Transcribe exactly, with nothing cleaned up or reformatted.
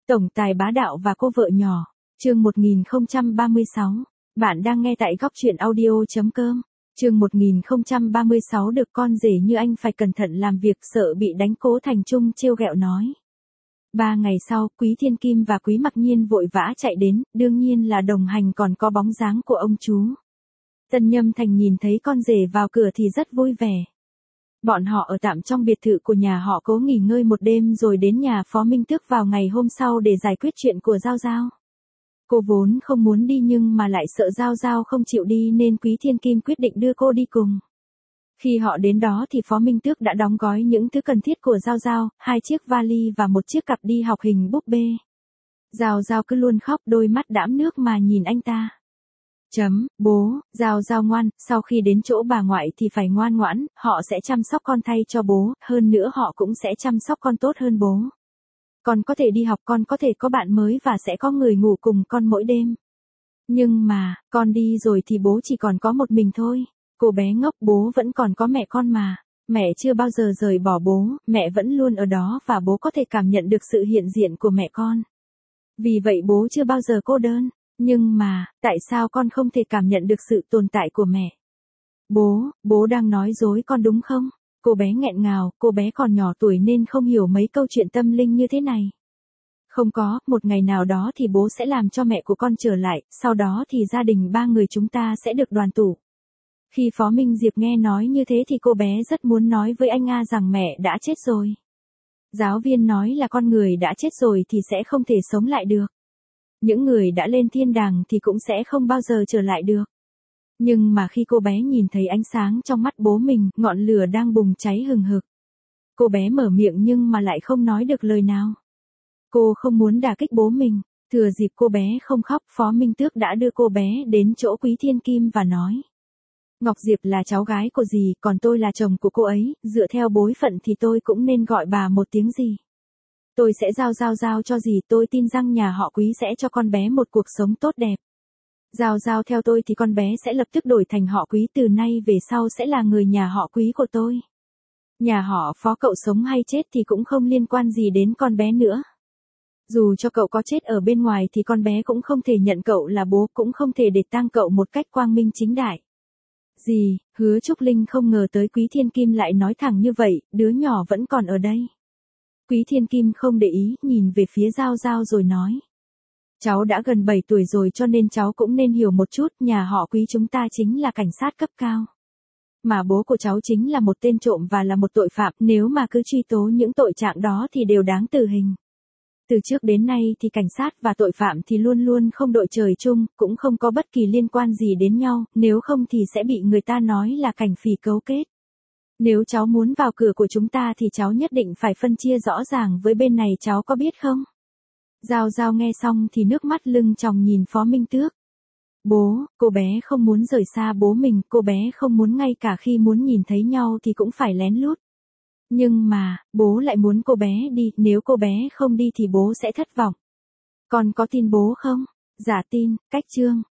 Tổng tài bá đạo và cô vợ nhỏ, chương một nghìn không trăm ba mươi sáu. Bạn đang nghe tại góc truyện audio chấm com. Chương một nghìn không trăm ba mươi sáu được con rể như anh phải cẩn thận làm việc sợ bị đánh. Cố Thành Trung trêu ghẹo nói. Ba ngày sau, Quý Thiên Kim và Quý Mặc Nhiên vội vã chạy đến, đương nhiên là đồng hành còn có bóng dáng của ông chú. Tân Nhâm Thành nhìn thấy con rể vào cửa thì rất vui vẻ. Bọn họ ở tạm trong biệt thự của nhà họ Cố nghỉ ngơi một đêm rồi đến nhà Phó Minh Tước vào ngày hôm sau để giải quyết chuyện của Giao Giao. Cô vốn không muốn đi nhưng mà lại sợ Giao Giao không chịu đi nên Quý Thiên Kim quyết định đưa cô đi cùng. Khi họ đến đó thì Phó Minh Tước đã đóng gói những thứ cần thiết của Giao Giao, hai chiếc vali và một chiếc cặp đi học hình búp bê. Giao Giao cứ luôn khóc, đôi mắt đẫm nước mà nhìn anh ta. Chấm, bố, Giao Giao ngoan, sau khi đến chỗ bà ngoại thì phải ngoan ngoãn, họ sẽ chăm sóc con thay cho bố, hơn nữa họ cũng sẽ chăm sóc con tốt hơn bố. Con có thể đi học, con có thể có bạn mới và sẽ có người ngủ cùng con mỗi đêm. Nhưng mà, con đi rồi thì bố chỉ còn có một mình thôi. Cô bé ngốc, bố vẫn còn có mẹ con mà. Mẹ chưa bao giờ rời bỏ bố, mẹ vẫn luôn ở đó và bố có thể cảm nhận được sự hiện diện của mẹ con. Vì vậy bố chưa bao giờ cô đơn. Nhưng mà, tại sao con không thể cảm nhận được sự tồn tại của mẹ? Bố, bố đang nói dối con đúng không? Cô bé nghẹn ngào, cô bé còn nhỏ tuổi nên không hiểu mấy câu chuyện tâm linh như thế này. Không có, một ngày nào đó thì bố sẽ làm cho mẹ của con trở lại, sau đó thì gia đình ba người chúng ta sẽ được đoàn tụ. Khi Phó Minh Diệp nghe nói như thế thì cô bé rất muốn nói với anh A rằng mẹ đã chết rồi. Giáo viên nói là con người đã chết rồi thì sẽ không thể sống lại được. Những người đã lên thiên đàng thì cũng sẽ không bao giờ trở lại được. Nhưng mà khi cô bé nhìn thấy ánh sáng trong mắt bố mình, ngọn lửa đang bùng cháy hừng hực. Cô bé mở miệng nhưng mà lại không nói được lời nào. Cô không muốn đả kích bố mình. Thừa dịp cô bé không khóc, Phó Minh Tước đã đưa cô bé đến chỗ Quý Thiên Kim và nói. Ngọc Diệp là cháu gái của dì, còn tôi là chồng của cô ấy, dựa theo bối phận thì tôi cũng nên gọi bà một tiếng gì. Tôi sẽ giao giao giao cho dì, tôi tin rằng nhà họ Quý sẽ cho con bé một cuộc sống tốt đẹp. Giao giao theo tôi thì con bé sẽ lập tức đổi thành họ Quý, từ nay về sau sẽ là người nhà họ Quý của tôi. Nhà họ Phó cậu sống hay chết thì cũng không liên quan gì đến con bé nữa. Dù cho cậu có chết ở bên ngoài thì con bé cũng không thể nhận cậu là bố, cũng không thể để tang cậu một cách quang minh chính đại. Dì, Hứa Trúc Linh không ngờ tới Quý Thiên Kim lại nói thẳng như vậy, đứa nhỏ vẫn còn ở đây. Quý Thiên Kim không để ý, nhìn về phía Giao Giao rồi nói. Cháu đã gần bảy tuổi rồi cho nên cháu cũng nên hiểu một chút, nhà họ Quý chúng ta chính là cảnh sát cấp cao. Mà bố của cháu chính là một tên trộm và là một tội phạm, nếu mà cứ truy tố những tội trạng đó thì đều đáng tử hình. Từ trước đến nay thì cảnh sát và tội phạm thì luôn luôn không đội trời chung, cũng không có bất kỳ liên quan gì đến nhau, nếu không thì sẽ bị người ta nói là cảnh phỉ cấu kết. Nếu cháu muốn vào cửa của chúng ta thì cháu nhất định phải phân chia rõ ràng với bên này, cháu có biết không? Giao Giao nghe xong thì nước mắt lưng tròng nhìn Phó Minh Tước. Bố, cô bé không muốn rời xa bố mình, cô bé không muốn ngay cả khi muốn nhìn thấy nhau thì cũng phải lén lút. Nhưng mà, bố lại muốn cô bé đi, nếu cô bé không đi thì bố sẽ thất vọng. Con có tin bố không? Dạ tin, cách chương.